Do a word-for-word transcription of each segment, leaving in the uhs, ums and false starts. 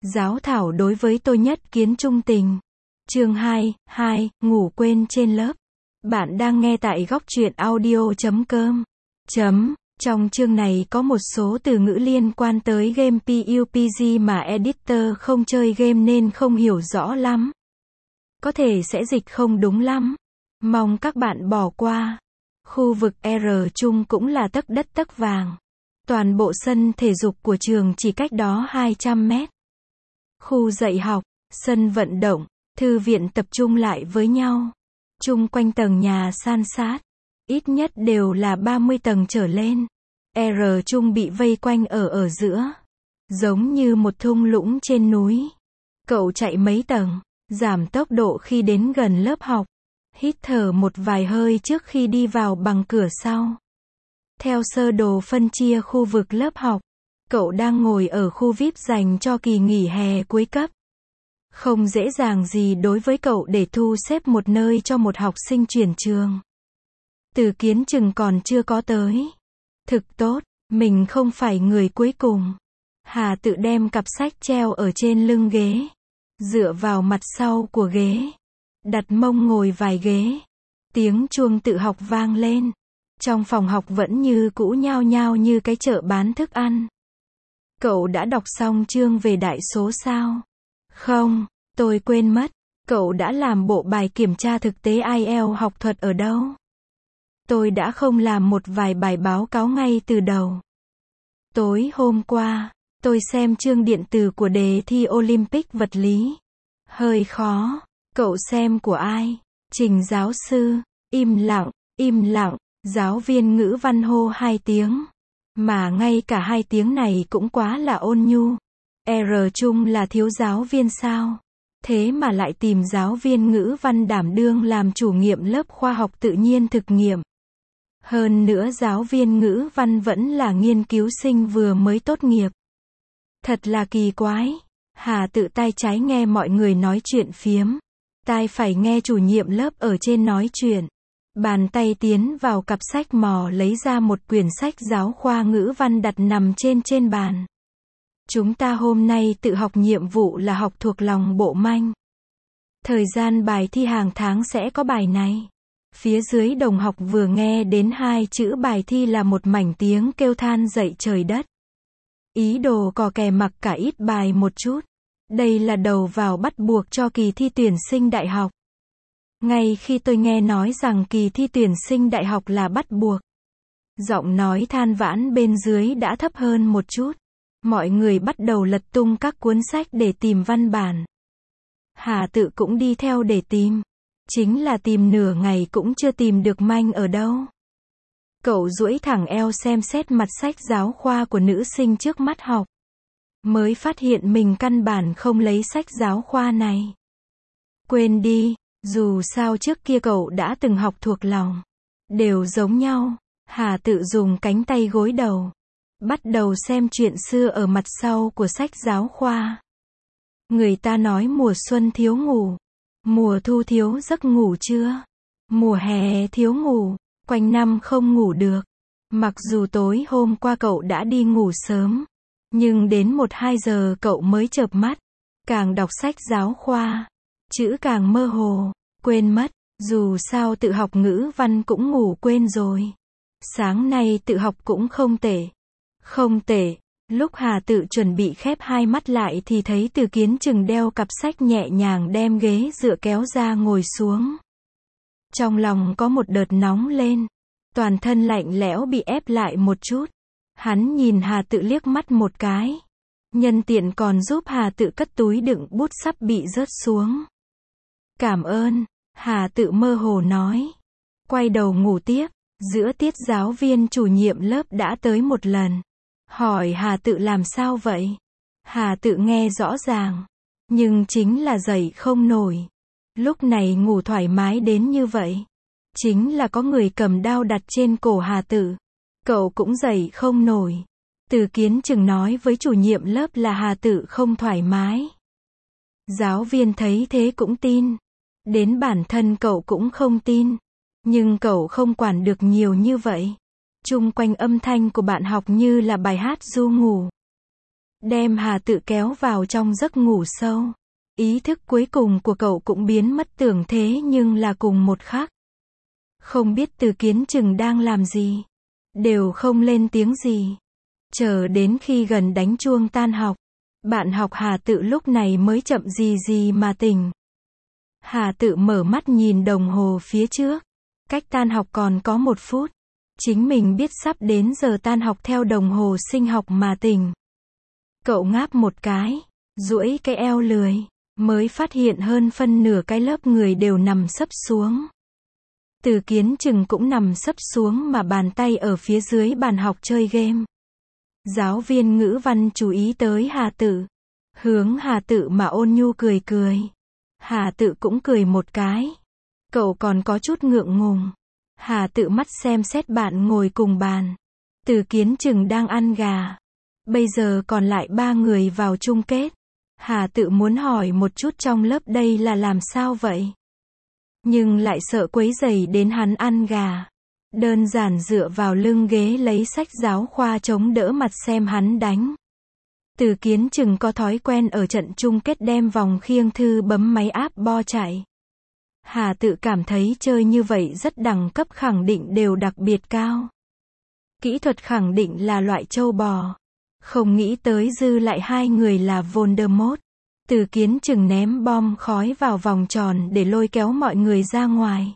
Giáo thảo đối với tôi nhất kiến trung tình. Chương hai, hai, ngủ quên trên lớp. Bạn đang nghe tại góc truyện audio chấm com. Chấm. Trong chương này có một số từ ngữ liên quan tới game pê u bê giê mà editor không chơi game nên không hiểu rõ lắm. Có thể sẽ dịch không đúng lắm. Mong các bạn bỏ qua. Khu vực R chung cũng là tấc đất tấc vàng. Toàn bộ sân thể dục của trường chỉ cách đó hai trăm mét. Khu dạy học, sân vận động, thư viện tập trung lại với nhau. Chung quanh tầng nhà san sát. Ít nhất đều là ba mươi tầng trở lên. R chung bị vây quanh ở ở giữa. Giống như một thung lũng trên núi. Cậu chạy mấy tầng, giảm tốc độ khi đến gần lớp học. Hít thở một vài hơi trước khi đi vào bằng cửa sau. Theo sơ đồ phân chia khu vực lớp học, cậu đang ngồi ở khu vi ai pi dành cho kỳ nghỉ hè cuối cấp. Không dễ dàng gì đối với cậu để thu xếp một nơi cho một học sinh chuyển trường. Từ Kiến chừng còn chưa có tới. Thực tốt, mình không phải người cuối cùng. Hà tự đem cặp sách treo ở trên lưng ghế. Dựa vào mặt sau của ghế. Đặt mông ngồi vài ghế. Tiếng chuông tự học vang lên. Trong phòng học vẫn như cũ nhao nhao như cái chợ bán thức ăn. Cậu đã đọc xong chương về đại số sao? Không, tôi quên mất. Cậu đã làm bộ bài kiểm tra thực tế ai eo học thuật ở đâu? Tôi đã không làm một vài bài báo cáo ngay từ đầu. Tối hôm qua, tôi xem chương điện tử của đề thi Olympic vật lý. Hơi khó. Cậu xem của ai? Trình giáo sư. Im lặng, im lặng. Giáo viên ngữ văn hô hai tiếng. Mà ngay cả hai tiếng này cũng quá là ôn nhu. R chung là thiếu giáo viên sao? Thế mà lại tìm giáo viên ngữ văn đảm đương làm chủ nhiệm lớp khoa học tự nhiên thực nghiệm. Hơn nữa giáo viên ngữ văn vẫn là nghiên cứu sinh vừa mới tốt nghiệp. Thật là kỳ quái. Hà tự tay trái nghe mọi người nói chuyện phiếm. Tai phải nghe chủ nhiệm lớp ở trên nói chuyện. Bàn tay tiến vào cặp sách mò lấy ra một quyển sách giáo khoa ngữ văn đặt nằm trên trên bàn. Chúng ta hôm nay tự học nhiệm vụ là học thuộc lòng bộ manh. Thời gian bài thi hàng tháng sẽ có bài này. Phía dưới đồng học vừa nghe đến hai chữ bài thi là một mảnh tiếng kêu than dậy trời đất. Ý đồ cò kè mặc cả ít bài một chút. Đây là đầu vào bắt buộc cho kỳ thi tuyển sinh đại học. Ngay khi tôi nghe nói rằng kỳ thi tuyển sinh đại học là bắt buộc, giọng nói than vãn bên dưới đã thấp hơn một chút. Mọi người bắt đầu lật tung các cuốn sách để tìm văn bản. Hà tự cũng đi theo để tìm. Chính là tìm nửa ngày cũng chưa tìm được manh ở đâu. Cậu duỗi thẳng eo xem xét mặt sách giáo khoa của nữ sinh trước mắt học. Mới phát hiện mình căn bản không lấy sách giáo khoa này. Quên đi, dù sao trước kia cậu đã từng học thuộc lòng. Đều giống nhau. Hà tự dùng cánh tay gối đầu. Bắt đầu xem chuyện xưa ở mặt sau của sách giáo khoa. Người ta nói mùa xuân thiếu ngủ. Mùa thu thiếu giấc ngủ chưa? Mùa hè thiếu ngủ. Quanh năm không ngủ được. Mặc dù tối hôm qua cậu đã đi ngủ sớm. Nhưng đến một hai giờ cậu mới chợp mắt. Càng đọc sách giáo khoa. Chữ càng mơ hồ. Quên mất. Dù sao tự học ngữ văn cũng ngủ quên rồi. Sáng nay tự học cũng không tệ. Không tệ. Lúc Hà tự chuẩn bị khép hai mắt lại thì thấy Từ Kiến chừng đeo cặp sách nhẹ nhàng đem ghế dựa kéo ra ngồi xuống. Trong lòng có một đợt nóng lên. Toàn thân lạnh lẽo bị ép lại một chút. Hắn nhìn Hà tự liếc mắt một cái. Nhân tiện còn giúp Hà tự cất túi đựng bút sắp bị rớt xuống. Cảm ơn. Hà tự mơ hồ nói. Quay đầu ngủ tiếp. Giữa tiết giáo viên chủ nhiệm lớp đã tới một lần. Hỏi Hà tự làm sao vậy? Hà tự nghe rõ ràng. Nhưng chính là dậy không nổi. Lúc này ngủ thoải mái đến như vậy. Chính là có người cầm đao đặt trên cổ Hà tự. Cậu cũng dậy không nổi. Từ Kiến chừng nói với chủ nhiệm lớp là Hà tự không thoải mái. Giáo viên thấy thế cũng tin. Đến bản thân cậu cũng không tin. Nhưng cậu không quản được nhiều như vậy. Chung quanh âm thanh của bạn học như là bài hát ru ngủ. đem Hà Tự kéo vào trong giấc ngủ sâu. Ý thức cuối cùng của cậu cũng biến mất tưởng thế nhưng là cùng một khắc. Không biết Từ Kiến Trừng đang làm gì. Đều không lên tiếng gì. Chờ đến khi gần đánh chuông tan học. Bạn học Hà Tự lúc này mới chậm gì gì mà tỉnh. Hà Tự mở mắt nhìn đồng hồ phía trước. Cách tan học còn có một phút. Chính mình biết sắp đến giờ tan học theo đồng hồ sinh học mà tỉnh. Cậu ngáp một cái. Duỗi cái eo lười. Mới phát hiện hơn phân nửa cái lớp người đều nằm sấp xuống. Từ Kiến Trừng cũng nằm sấp xuống mà bàn tay ở phía dưới bàn học chơi game. Giáo viên ngữ văn chú ý tới Hà Tự. Hướng Hà Tự mà ôn nhu cười cười. Hà Tự cũng cười một cái. Cậu còn có chút ngượng ngùng. Hà Tự mắt xem xét bạn ngồi cùng bàn. Từ Kiến Trừng đang ăn gà. Bây giờ còn lại ba người vào chung kết. Hà Tự muốn hỏi một chút trong lớp đây là làm sao vậy? Nhưng lại sợ quấy rầy đến hắn ăn gà. Đơn giản dựa vào lưng ghế lấy sách giáo khoa chống đỡ mặt xem hắn đánh. Từ Kiến Trừng có thói quen ở trận chung kết đem vòng khiêng thư bấm máy áp bo chạy. Hà Tự cảm thấy chơi như vậy rất đẳng cấp khẳng định đều đặc biệt cao. Kỹ thuật khẳng định là loại trâu bò. Không nghĩ tới dư lại hai người là Voldemort. Từ Kiến Trừng ném bom khói vào vòng tròn để lôi kéo mọi người ra ngoài.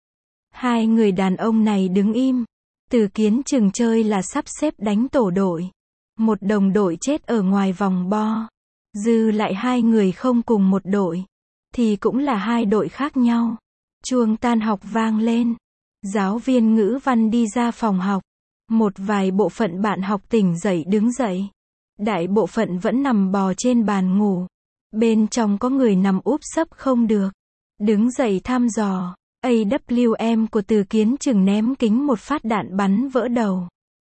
Hai người đàn ông này đứng im. Từ Kiến Trừng chơi là sắp xếp đánh tổ đội. Một đồng đội chết ở ngoài vòng bo. Dư lại hai người không cùng một đội. Thì cũng là hai đội khác nhau. Chuông tan học vang lên. Giáo viên ngữ văn đi ra phòng học. Một vài bộ phận bạn học tỉnh dậy đứng dậy. Đại bộ phận vẫn nằm bò trên bàn ngủ. Bên trong có người nằm úp sấp không được. Đứng dậy thăm dò. a vê em của Từ Kiến Trừng ném kính một phát đạn bắn vỡ đầu.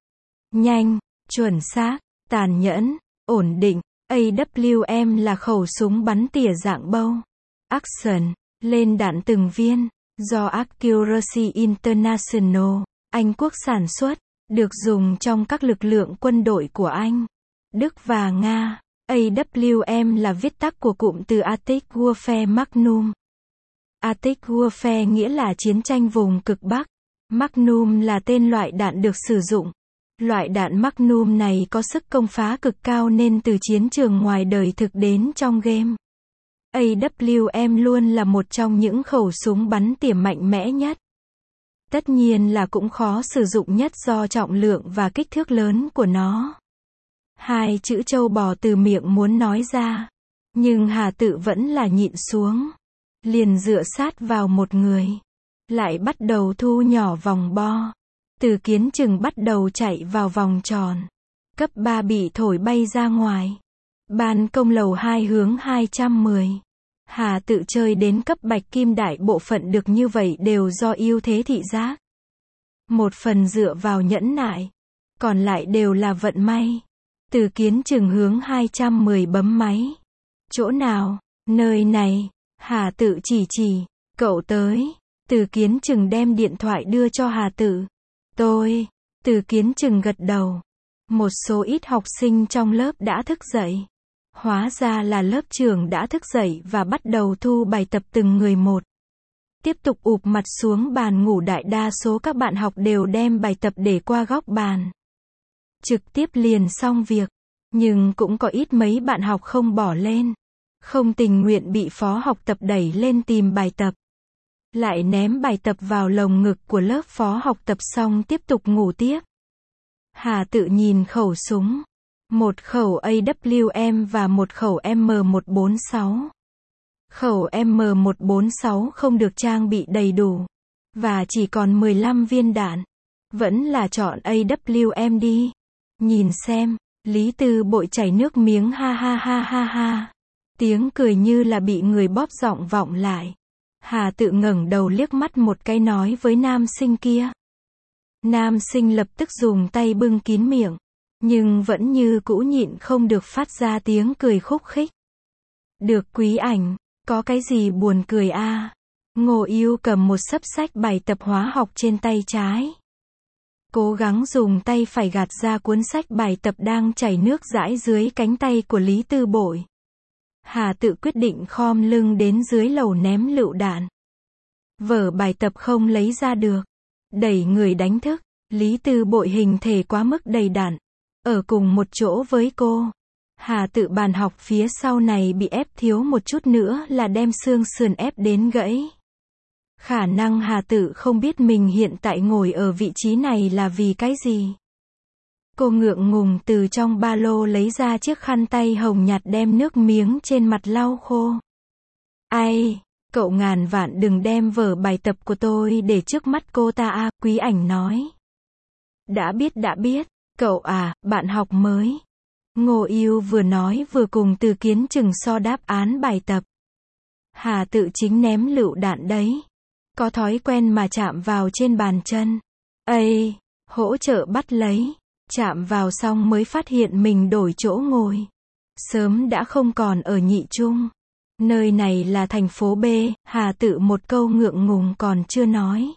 Nhanh, chuẩn xác, tàn nhẫn, ổn định. a vê em là khẩu súng bắn tỉa dạng bow action, lên đạn từng viên. Do Accuracy International, Anh Quốc sản xuất. Được dùng trong các lực lượng quân đội của Anh, Đức và Nga. a vê em là viết tắt của cụm từ Arctic Warfare Magnum. Arctic Warfare nghĩa là chiến tranh vùng cực Bắc. Magnum là tên loại đạn được sử dụng. Loại đạn Magnum này có sức công phá cực cao nên từ chiến trường ngoài đời thực đến trong game. a vê em luôn là một trong những khẩu súng bắn tỉa mạnh mẽ nhất. Tất nhiên là cũng khó sử dụng nhất do trọng lượng và kích thước lớn của nó. Hai chữ trâu bò từ miệng muốn nói ra. Nhưng Hà Tự vẫn là nhịn xuống. Liền dựa sát vào một người. Lại bắt đầu thu nhỏ vòng bo. Từ Kiến Trừng bắt đầu chạy vào vòng tròn. Cấp ba bị thổi bay ra ngoài. Ban công lầu hai hướng hai trăm mười. Hà Tự chơi đến cấp bạch kim đại bộ phận được như vậy đều do ưu thế thị giác. Một phần dựa vào nhẫn nại. Còn lại đều là vận may. Từ Kiến Trừng hướng hai trăm mười bấm máy. Chỗ nào? Nơi này. Hà Tự chỉ chỉ. Cậu tới. Từ Kiến Trừng đem điện thoại đưa cho Hà Tự. Tôi. Từ Kiến Trừng gật đầu. Một số ít học sinh trong lớp đã thức dậy. Hóa ra là lớp trưởng đã thức dậy và bắt đầu thu bài tập từng người một. Tiếp tục ụp mặt xuống bàn ngủ, đại đa số các bạn học đều đem bài tập để qua góc bàn. Trực tiếp liền xong việc. Nhưng cũng có ít mấy bạn học không bỏ lên. Không tình nguyện bị phó học tập đẩy lên tìm bài tập. Lại ném bài tập vào lồng ngực của lớp phó học tập xong tiếp tục ngủ tiếp. Hà Tự nhìn khẩu súng. Một khẩu a vê em và một khẩu M một bốn sáu. Khẩu M một bốn sáu không được trang bị đầy đủ. Và chỉ còn mười lăm viên đạn. Vẫn là chọn a vê em đi. Nhìn xem, Lý Tư Bội chảy nước miếng ha ha ha ha ha. Tiếng cười như là bị người bóp giọng vọng lại. Hà Tự ngẩng đầu liếc mắt một cái nói với nam sinh kia. Nam sinh lập tức dùng tay bưng kín miệng. Nhưng vẫn như cũ nhịn không được phát ra tiếng cười khúc khích. Được Quý Ảnh, có cái gì buồn cười a? À? Ngô Yêu cầm một xấp sách bài tập hóa học trên tay trái. cố gắng dùng tay phải gạt ra cuốn sách bài tập đang chảy nước rãi dưới cánh tay của Lý Tư Bội. Hà Tự quyết định khom lưng đến dưới lầu ném lựu đạn. Vở bài tập không lấy ra được. Đẩy người đánh thức. Lý Tư Bội hình thể quá mức đầy đặn. Ở cùng một chỗ với cô. Hà Tự bàn học phía sau này bị ép thiếu một chút nữa là đem xương sườn ép đến gãy. Khả năng Hà Tự không biết mình hiện tại ngồi ở vị trí này là vì cái gì. Cô ngượng ngùng từ trong ba lô lấy ra chiếc khăn tay hồng nhạt đem nước miếng trên mặt lau khô. Ai, cậu ngàn vạn đừng đem vở bài tập của tôi để trước mắt cô ta à, Quý Ảnh nói. Đã biết đã biết, cậu à, bạn học mới. Ngô Yêu vừa nói vừa cùng Từ Kiến Chừng so đáp án bài tập. Hà Tự chính ném lựu đạn đấy. Có thói quen mà chạm vào trên bàn chân. Ây, hỗ trợ bắt lấy. Chạm vào xong mới phát hiện mình đổi chỗ ngồi. Sớm đã không còn ở nhị trung. Nơi này là thành phố B, Hà Tự một câu ngượng ngùng còn chưa nói.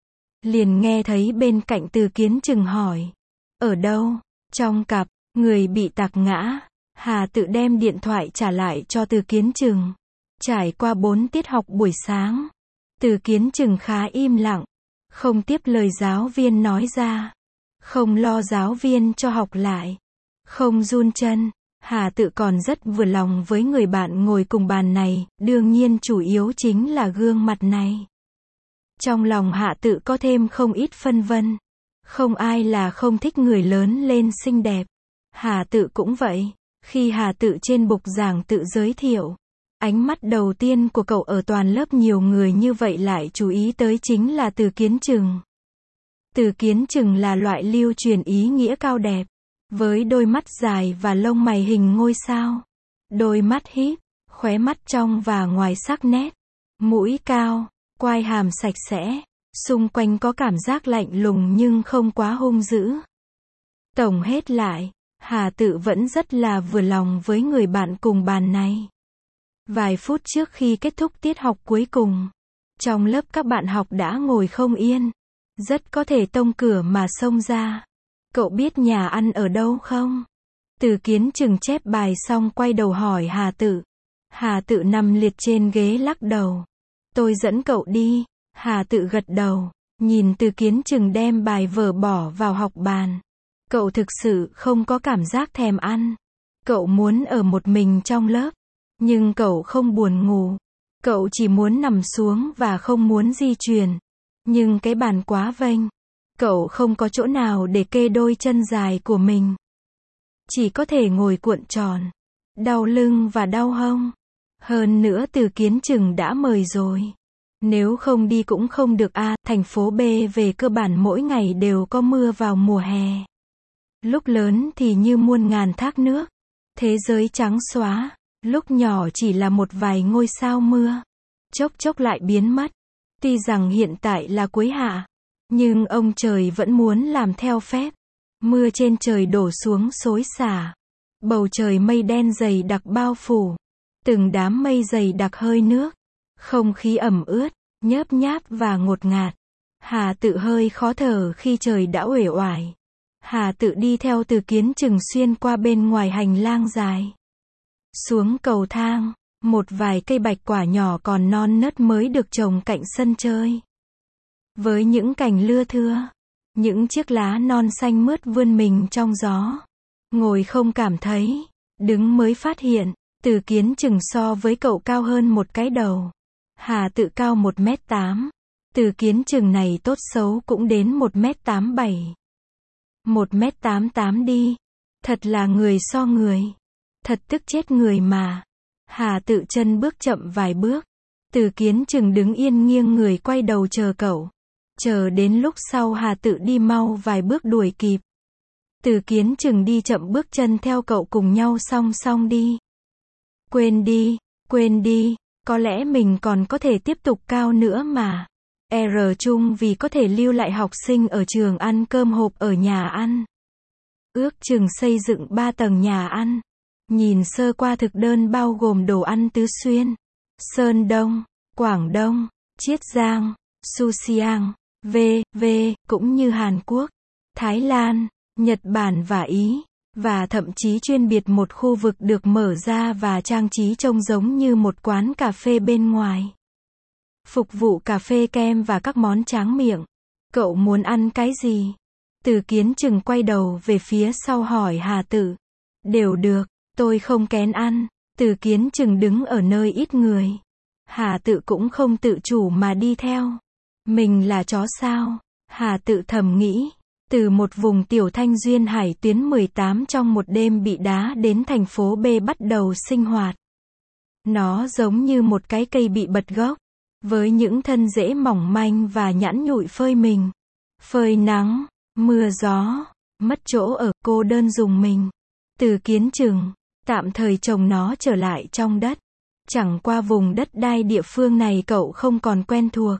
Liền nghe thấy bên cạnh Từ Kiến Chừng hỏi. Ở đâu? Trong cặp, người bị tạc ngã. Hà Tự đem điện thoại trả lại cho Từ Kiến Chừng. Trải qua bốn tiết học buổi sáng. Từ Kiến Chừng khá im lặng. Không tiếp lời giáo viên nói ra. Không lo giáo viên cho học lại. Không run chân. Hà Tự còn rất vừa lòng với người bạn ngồi cùng bàn này, đương nhiên chủ yếu chính là gương mặt này. Trong lòng Hà Tự có thêm không ít phân vân. Không ai là không thích người lớn lên xinh đẹp. Hà Tự cũng vậy. Khi Hà Tự trên bục giảng tự giới thiệu, ánh mắt đầu tiên của cậu ở toàn lớp nhiều người như vậy lại chú ý tới chính là Từ Kiến Chừng. Từ Kiến Chừng là loại lưu truyền ý nghĩa cao đẹp, với đôi mắt dài và lông mày hình ngôi sao, đôi mắt híp, khóe mắt trong và ngoài sắc nét, mũi cao, quai hàm sạch sẽ, xung quanh có cảm giác lạnh lùng nhưng không quá hung dữ. Tổng hết lại, Hà Tự vẫn rất là vừa lòng với người bạn cùng bàn này. Vài phút trước khi kết thúc tiết học cuối cùng, trong lớp các bạn học đã ngồi không yên, rất có thể tông cửa mà xông ra. Cậu biết nhà ăn ở đâu không? Từ Kiến Chừng chép bài xong quay đầu hỏi Hà Tự. Hà Tự nằm liệt trên ghế lắc đầu. Tôi dẫn cậu đi. Hà Tự gật đầu, nhìn Từ Kiến Chừng đem bài vở bỏ vào học bàn. Cậu thực sự không có cảm giác thèm ăn. Cậu muốn ở một mình trong lớp. Nhưng cậu không buồn ngủ. Cậu chỉ muốn nằm xuống và không muốn di chuyển. Nhưng cái bàn quá vênh. Cậu không có chỗ nào để kê đôi chân dài của mình. Chỉ có thể ngồi cuộn tròn. Đau lưng và đau hông. Hơn nữa Từ Kiến Chừng đã mời rồi. Nếu không đi cũng không được a, à, thành phố B về cơ bản mỗi ngày đều có mưa vào mùa hè. Lúc lớn thì như muôn ngàn thác nước. Thế giới trắng xóa. Lúc nhỏ chỉ là một vài ngôi sao mưa. Chốc chốc lại biến mất. Tuy rằng hiện tại là cuối hạ. Nhưng ông trời vẫn muốn làm theo phép. Mưa trên trời đổ xuống xối xả. Bầu trời mây đen dày đặc bao phủ. Từng đám mây dày đặc hơi nước. Không khí ẩm ướt, nhớp nháp và ngột ngạt. Hà Tự hơi khó thở khi trời đã uể oải. Hà Tự đi theo Từ Kiến Chừng xuyên qua bên ngoài hành lang dài. Xuống cầu thang, một vài cây bạch quả nhỏ còn non nớt mới được trồng cạnh sân chơi. Với những cành lưa thưa, những chiếc lá non xanh mướt vươn mình trong gió. Ngồi không cảm thấy, đứng mới phát hiện, Từ Kiến Chừng so với cậu cao hơn một cái đầu. Hà Tự cao một mét tám. Từ Kiến Chừng này tốt xấu cũng đến một mét tám bảy. một mét tám tám đi. Thật là người so người. Thật tức chết người mà. Hà Tự chân bước chậm vài bước. Từ Kiến Chừng đứng yên nghiêng người quay đầu chờ cậu. Chờ đến lúc sau Hà Tự đi mau vài bước đuổi kịp. Từ Kiến Chừng đi chậm bước chân theo cậu cùng nhau song song đi. Quên đi, quên đi, có lẽ mình còn có thể tiếp tục cao nữa mà. R chung vì có thể lưu lại học sinh ở trường ăn cơm hộp ở nhà ăn. Ước chừng xây dựng ba tầng nhà ăn. Nhìn sơ qua thực đơn bao gồm đồ ăn Tứ Xuyên, Sơn Đông, Quảng Đông, Chiết Giang, Suxiang, V, V, cũng như Hàn Quốc. Thái Lan, Nhật Bản và Ý, và thậm chí chuyên biệt một khu vực được mở ra và trang trí trông giống như một quán cà phê bên ngoài. Phục vụ cà phê kem và các món tráng miệng. Cậu muốn ăn cái gì? Từ Kiến Chừng quay đầu về phía sau hỏi Hà Tự. Đều được, tôi không kén ăn. Từ Kiến Chừng đứng ở nơi ít người. Hà Tự cũng không tự chủ mà đi theo. Mình là chó sao? Hà Tự thầm nghĩ. Từ một vùng tiểu thanh duyên hải tuyến mười tám trong một đêm bị đá đến thành phố B bắt đầu sinh hoạt. Nó giống như một cái cây bị bật gốc, với những thân rễ mỏng manh và nhẵn nhụi phơi mình. Phơi nắng, mưa gió, mất chỗ ở, cô đơn dùng mình. Từ Kiến Chừng, tạm thời trồng nó trở lại trong đất. Chẳng qua vùng đất đai địa phương này cậu không còn quen thuộc.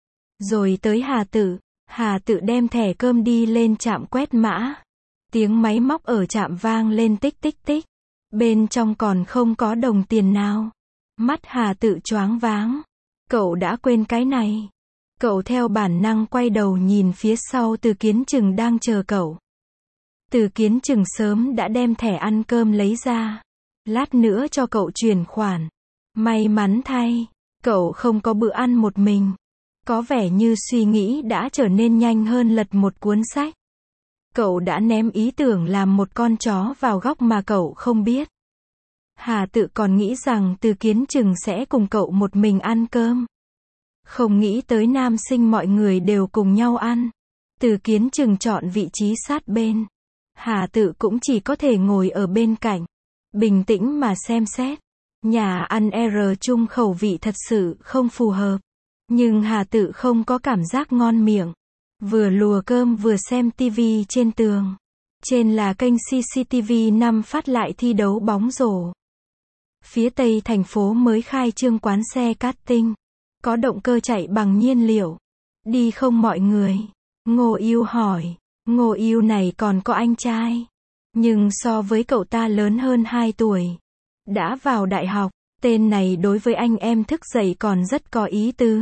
Rồi tới Hà Tự. Hà Tự đem thẻ cơm đi lên trạm quét mã. Tiếng máy móc ở trạm vang lên tích tích tích. Bên trong còn không có đồng tiền nào. Mắt Hà Tự choáng váng. Cậu đã quên cái này. Cậu theo bản năng quay đầu nhìn phía sau Từ Kiến Chừng đang chờ cậu. Từ Kiến Chừng sớm đã đem thẻ ăn cơm lấy ra. Lát nữa cho cậu chuyển khoản. May mắn thay, cậu không có bữa ăn một mình. Có vẻ như suy nghĩ đã trở nên nhanh hơn lật một cuốn sách. Cậu đã ném ý tưởng làm một con chó vào góc mà cậu không biết. Hà Tự còn nghĩ rằng Từ Kiến Chừng sẽ cùng cậu một mình ăn cơm. Không nghĩ tới nam sinh mọi người đều cùng nhau ăn. Từ Kiến Chừng chọn vị trí sát bên. Hà Tự cũng chỉ có thể ngồi ở bên cạnh. Bình tĩnh mà xem xét. Nhà ăn R chung khẩu vị thật sự không phù hợp. Nhưng Hà Tự không có cảm giác ngon miệng. Vừa lùa cơm vừa xem tivi trên tường. Trên là kênh xê xê tê vê năm phát lại thi đấu bóng rổ. Phía tây thành phố mới khai trương quán xe karting. Có động cơ chạy bằng nhiên liệu. Đi không mọi người? Ngô Yêu hỏi. Ngô Yêu này còn có anh trai. Nhưng so với cậu ta lớn hơn hai tuổi. Đã vào đại học. Tên này đối với anh em thức dậy còn rất có ý tứ.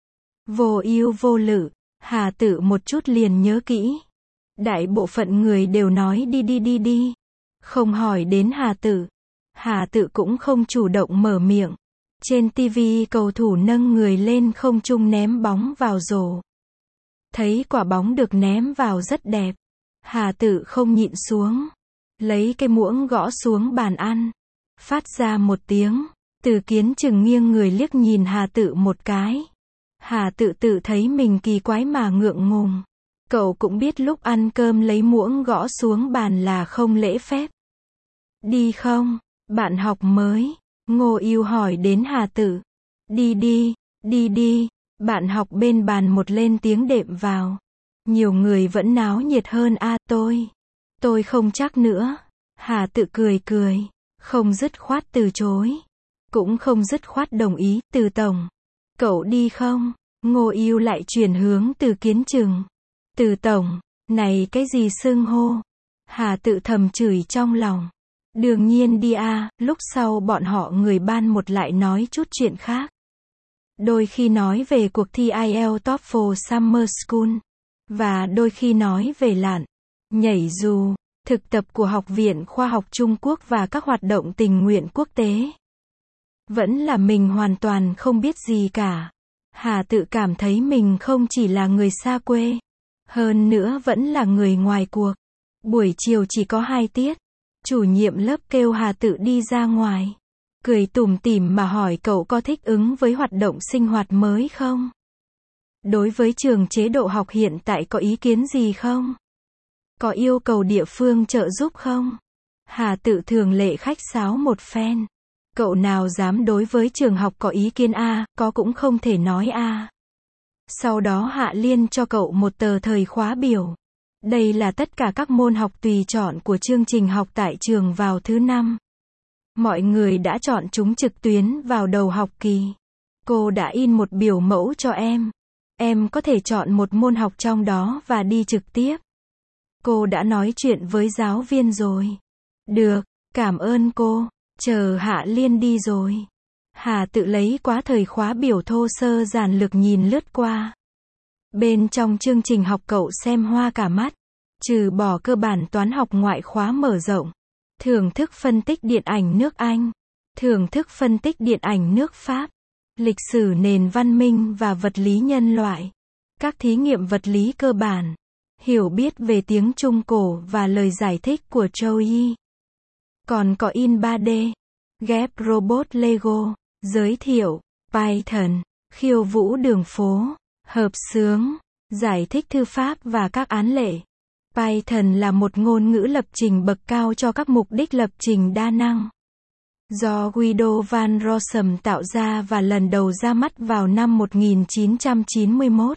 Vô ưu vô lự. Hà Tự một chút liền nhớ kỹ. Đại bộ phận người đều nói đi đi đi đi. Không hỏi đến Hà Tự. Hà Tự cũng không chủ động mở miệng. Trên tivi cầu thủ nâng người lên không trung ném bóng vào rổ. Thấy quả bóng được ném vào rất đẹp. Hà Tự không nhịn xuống. Lấy cái muỗng gõ xuống bàn ăn. Phát ra một tiếng. Từ Kiến Chừng nghiêng người liếc nhìn Hà Tự một cái. Hà Tự tự thấy mình kỳ quái mà ngượng ngùng. Cậu cũng biết lúc ăn cơm lấy muỗng gõ xuống bàn là không lễ phép. Đi không? Bạn học mới. Ngô Yêu hỏi đến Hà Tự. Đi đi, đi đi. Bạn học bên bàn một lên tiếng đệm vào. Nhiều người vẫn náo nhiệt hơn a à, tôi. Tôi không chắc nữa. Hà Tự cười cười. Không dứt khoát từ chối. Cũng không dứt khoát đồng ý. Từ tổng. Cậu đi không? Ngô Yêu lại chuyển hướng Từ Kiến Chừng. Từ tổng. Này cái gì xưng hô? Hà Tự thầm chửi trong lòng. Đương nhiên đi a à, lúc sau bọn họ người ban một lại nói chút chuyện khác. Đôi khi nói về cuộc thi ai eo TOEFL Summer School. Và đôi khi nói về lặn, nhảy dù, thực tập của Học viện Khoa học Trung Quốc và các hoạt động tình nguyện quốc tế. Vẫn là mình hoàn toàn không biết gì cả. Hà Tự cảm thấy mình không chỉ là người xa quê. Hơn nữa vẫn là người ngoài cuộc. Buổi chiều chỉ có hai tiết. Chủ nhiệm lớp kêu Hà Tự đi ra ngoài. Cười tủm tỉm mà hỏi cậu có thích ứng với hoạt động sinh hoạt mới không? Đối với trường chế độ học hiện tại có ý kiến gì không? Có yêu cầu địa phương trợ giúp không? Hà Tự thường lệ khách sáo một phen. Cậu nào dám đối với trường học có ý kiến a, à, có cũng không thể nói a. À. Sau đó Hạ Liên cho cậu một tờ thời khóa biểu. Đây là tất cả các môn học tùy chọn của chương trình học tại trường vào thứ năm. Mọi người đã chọn chúng trực tuyến vào đầu học kỳ. Cô đã in một biểu mẫu cho em. Em có thể chọn một môn học trong đó và đi trực tiếp. Cô đã nói chuyện với giáo viên rồi. Được, cảm ơn cô. Chờ Hạ Liên đi rồi. Hà Tự lấy quá thời khóa biểu thô sơ giản lược nhìn lướt qua. Bên trong chương trình học cậu xem hoa cả mắt. Trừ bỏ cơ bản toán học ngoại khóa mở rộng, thưởng thức phân tích điện ảnh nước Anh, thưởng thức phân tích điện ảnh nước Pháp, lịch sử nền văn minh và vật lý nhân loại, các thí nghiệm vật lý cơ bản, hiểu biết về tiếng Trung cổ và lời giải thích của Chou. Còn có in ba D, ghép robot Lego, giới thiệu, Python, khiêu vũ đường phố, hợp xướng, giải thích thư pháp và các án lệ. Python là một ngôn ngữ lập trình bậc cao cho các mục đích lập trình đa năng. Do Guido van Rossum tạo ra và lần đầu ra mắt vào năm một nghìn chín trăm chín mươi mốt.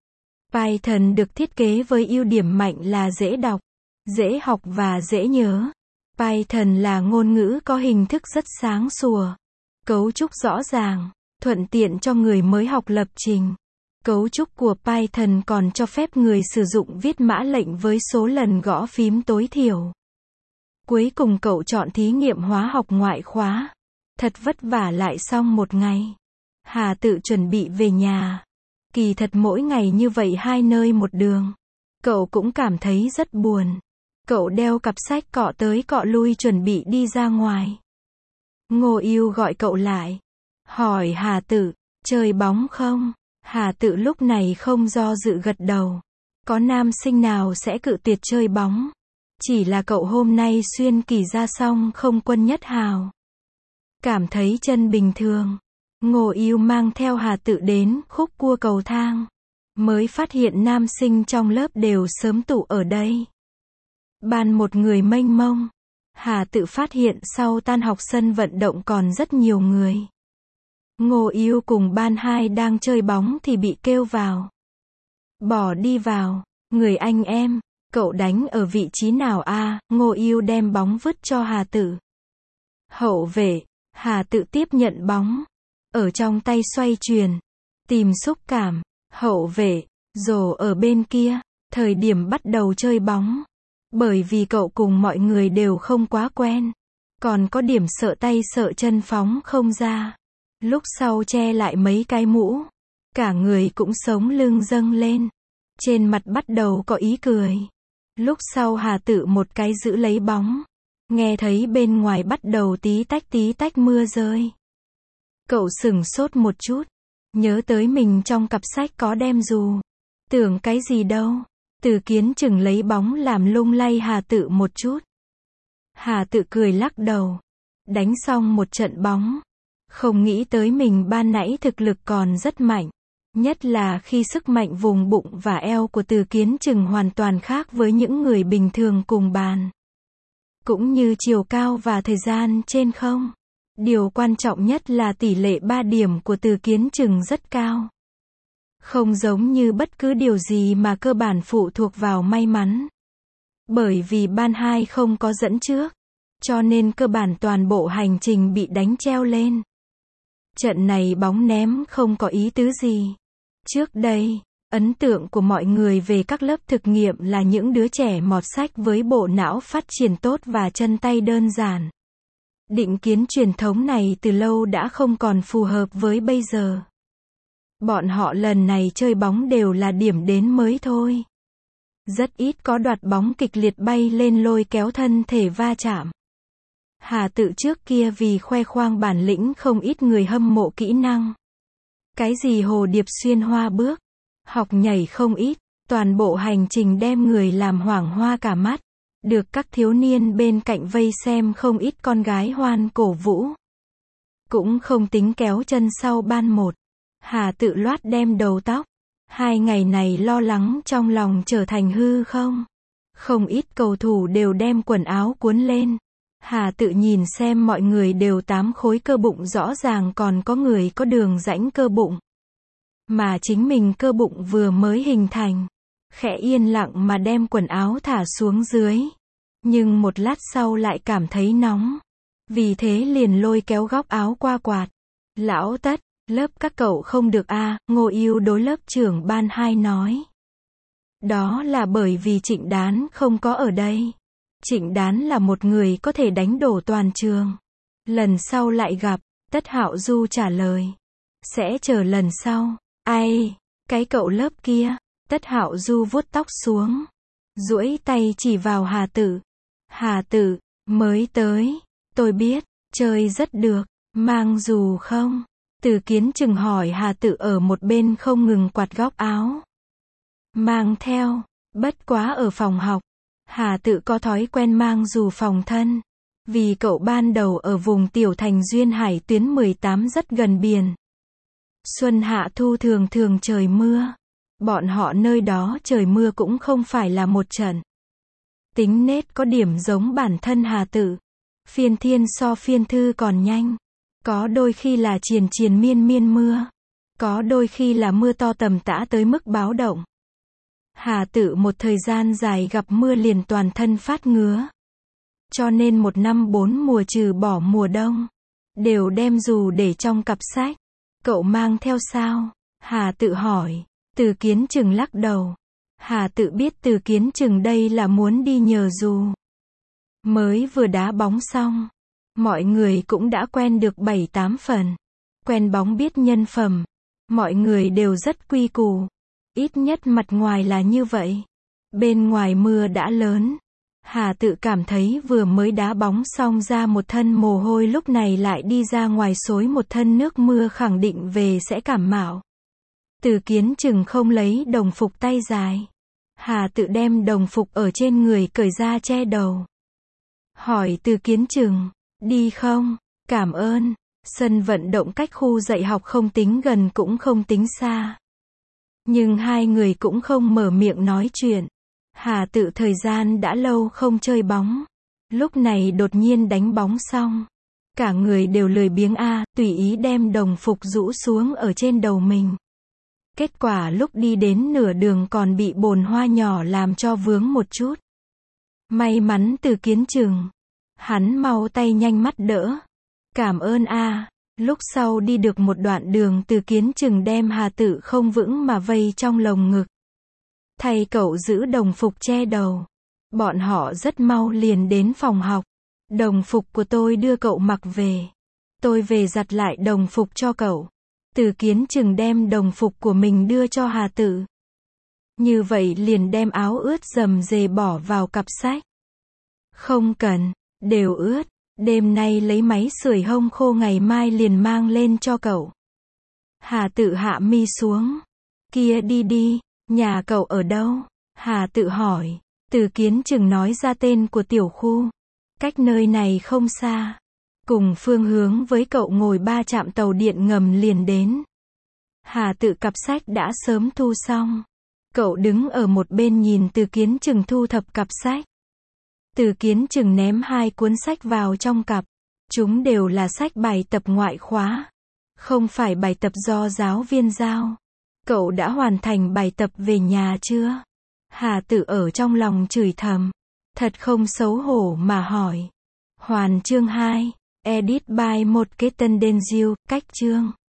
Python được thiết kế với ưu điểm mạnh là dễ đọc, dễ học và dễ nhớ. Python là ngôn ngữ có hình thức rất sáng sủa, cấu trúc rõ ràng, thuận tiện cho người mới học lập trình. Cấu trúc của Python còn cho phép người sử dụng viết mã lệnh với số lần gõ phím tối thiểu. Cuối cùng cậu chọn thí nghiệm hóa học ngoại khóa. Thật vất vả lại xong một ngày. Hà tự chuẩn bị về nhà. Kỳ thật mỗi ngày như vậy hai nơi một đường. Cậu cũng cảm thấy rất buồn. Cậu đeo cặp sách cọ tới cọ lui chuẩn bị đi ra ngoài. Ngô Yêu gọi cậu lại. Hỏi Hà tự, chơi bóng không? Hà tự lúc này không do dự gật đầu. Có nam sinh nào sẽ cự tuyệt chơi bóng? Chỉ là cậu hôm nay xuyên kỳ ra xong không quân nhất hào. Cảm thấy chân bình thường. Ngô Yêu mang theo Hà tự đến khúc cua cầu thang. Mới phát hiện nam sinh trong lớp đều sớm tụ ở đây. Ban một người mênh mông. Hà tự phát hiện sau tan học sân vận động còn rất nhiều người. Ngô Yêu cùng ban hai đang chơi bóng thì bị kêu vào. Bỏ đi vào, người anh em, cậu đánh ở vị trí nào a? Ngô Yêu đem bóng vứt cho Hà tự. Hậu vệ, Hà tự tiếp nhận bóng. Ở trong tay xoay truyền. Tìm xúc cảm, hậu vệ, rổ ở bên kia, thời điểm bắt đầu chơi bóng. Bởi vì cậu cùng mọi người đều không quá quen. Còn có điểm sợ tay sợ chân phóng không ra. Lúc sau che lại mấy cái mũ. Cả người cũng sống lưng dâng lên. Trên mặt bắt đầu có ý cười. Lúc sau Hà tự một cái giữ lấy bóng. Nghe thấy bên ngoài bắt đầu tí tách tí tách mưa rơi. Cậu sửng sốt một chút. Nhớ tới mình trong cặp sách có đem dù. Tưởng cái gì đâu. Từ Kiến chừng lấy bóng làm lung lay Hà tự một chút. Hà tự cười lắc đầu. Đánh xong một trận bóng. Không nghĩ tới mình ban nãy thực lực còn rất mạnh. Nhất là khi sức mạnh vùng bụng và eo của Từ Kiến chừng hoàn toàn khác với những người bình thường cùng bàn. Cũng như chiều cao và thời gian trên không. Điều quan trọng nhất là tỷ lệ ba điểm của Từ Kiến chừng rất cao. Không giống như bất cứ điều gì mà cơ bản phụ thuộc vào may mắn. Bởi vì ban hai không có dẫn trước. Cho nên cơ bản toàn bộ hành trình bị đánh treo lên. Trận này bóng ném không có ý tứ gì. Trước đây, ấn tượng của mọi người về các lớp thực nghiệm là những đứa trẻ mọt sách với bộ não phát triển tốt và chân tay đơn giản. Định kiến truyền thống này từ lâu đã không còn phù hợp với bây giờ. Bọn họ lần này chơi bóng đều là điểm đến mới thôi. Rất ít có đoạt bóng kịch liệt bay lên lôi kéo thân thể va chạm. Hà tự trước kia vì khoe khoang bản lĩnh không ít người hâm mộ kỹ năng. Cái gì hồ điệp xuyên hoa bước, học nhảy không ít, toàn bộ hành trình đem người làm hoảng hoa cả mắt. Được các thiếu niên bên cạnh vây xem không ít con gái hoan cổ vũ. Cũng không tính kéo chân sau ban một. Hà tự loát đem đầu tóc. Hai ngày này lo lắng trong lòng trở thành hư không. Không ít cầu thủ đều đem quần áo cuốn lên. Hà tự nhìn xem mọi người đều tám khối cơ bụng rõ ràng còn có người có đường rãnh cơ bụng. Mà chính mình cơ bụng vừa mới hình thành. Khẽ yên lặng mà đem quần áo thả xuống dưới. Nhưng một lát sau lại cảm thấy nóng. Vì thế liền lôi kéo góc áo qua quạt. Lão Tất, lớp các cậu không được a, à, Ngô Yêu đối lớp trưởng ban hai nói. Đó là bởi vì Trịnh Đán không có ở đây. Trịnh Đán là một người có thể đánh đổ toàn trường. Lần sau lại gặp, Tất Hạo Du trả lời. Sẽ chờ lần sau. Ai, cái cậu lớp kia. Tất Hạo Du vuốt tóc xuống. duỗi tay chỉ vào Hà Tự. Hà Tự, mới tới, tôi biết, chơi rất được, mang dù không? Từ Kiến Trừng hỏi Hà Tự ở một bên không ngừng quạt góc áo. Mang theo, bất quá ở phòng học, Hà Tự có thói quen mang dù phòng thân. Vì cậu ban đầu ở vùng tiểu thành Duyên Hải tuyến mười tám rất gần biển. Xuân hạ thu thường thường trời mưa. Bọn họ nơi đó trời mưa cũng không phải là một trận. Tính nết có điểm giống bản thân Hà Tự. Phiên thiên so phiên thư còn nhanh. Có đôi khi là triền triền miên miên mưa. Có đôi khi là mưa to tầm tã tới mức báo động. Hà Tự một thời gian dài gặp mưa liền toàn thân phát ngứa. Cho nên một năm bốn mùa trừ bỏ mùa đông, đều đem dù để trong cặp sách. Cậu mang theo sao? Hà Tự hỏi. Từ Kiến Trừng lắc đầu. Hà Tự biết Từ Kiến Trừng đây là muốn đi nhờ dù. Mới vừa đá bóng xong. Mọi người cũng đã quen được bảy tám phần. Quen bóng biết nhân phẩm. Mọi người đều rất quy củ. Ít nhất mặt ngoài là như vậy. Bên ngoài mưa đã lớn. Hà Tự cảm thấy vừa mới đá bóng xong ra một thân mồ hôi lúc này lại đi ra ngoài xối một thân nước mưa khẳng định về sẽ cảm mạo. Từ Kiến Trừng không lấy đồng phục tay dài. Hà Tự đem đồng phục ở trên người cởi ra che đầu. Hỏi Từ Kiến Trừng, đi không? Cảm ơn. Sân vận động cách khu dạy học không tính gần cũng không tính xa. Nhưng hai người cũng không mở miệng nói chuyện. Hà Tự thời gian đã lâu không chơi bóng. Lúc này đột nhiên đánh bóng xong. Cả người đều lười biếng a, tùy ý đem đồng phục rũ xuống ở trên đầu mình. Kết quả lúc đi đến nửa đường còn bị bồn hoa nhỏ làm cho vướng một chút. May mắn Từ Kiến Trừng. Hắn mau tay nhanh mắt đỡ. Cảm ơn a. Lúc sau đi được một đoạn đường Từ Kiến Trừng đem Hà Tự không vững mà vây trong lồng ngực. Thầy cậu giữ đồng phục che đầu. Bọn họ rất mau liền đến phòng học. Đồng phục của tôi đưa cậu mặc về. Tôi về giặt lại đồng phục cho cậu. Từ Kiến Trừng đem đồng phục của mình đưa cho Hà Tự. Như vậy liền đem áo ướt rầm rề bỏ vào cặp sách. Không cần, đều ướt. Đêm nay lấy máy sưởi hông khô ngày mai liền mang lên cho cậu. Hà Tự hạ mi xuống. Kia đi đi, nhà cậu ở đâu? Hà Tự hỏi. Từ Kiến Trừng nói ra tên của tiểu khu. Cách nơi này không xa. Cùng phương hướng với cậu ngồi ba trạm tàu điện ngầm liền đến. Hà Tự cặp sách đã sớm thu xong. Cậu đứng ở một bên nhìn Từ Kiến Trừng thu thập cặp sách. Từ Kiến Trừng ném hai cuốn sách vào trong cặp. Chúng đều là sách bài tập ngoại khóa. Không phải bài tập do giáo viên giao. Cậu đã hoàn thành bài tập về nhà chưa? Hà Tự ở trong lòng chửi thầm. Thật không xấu hổ mà hỏi. Hoàn chương hai. Edit by một cái tân đen diêu, cách chương.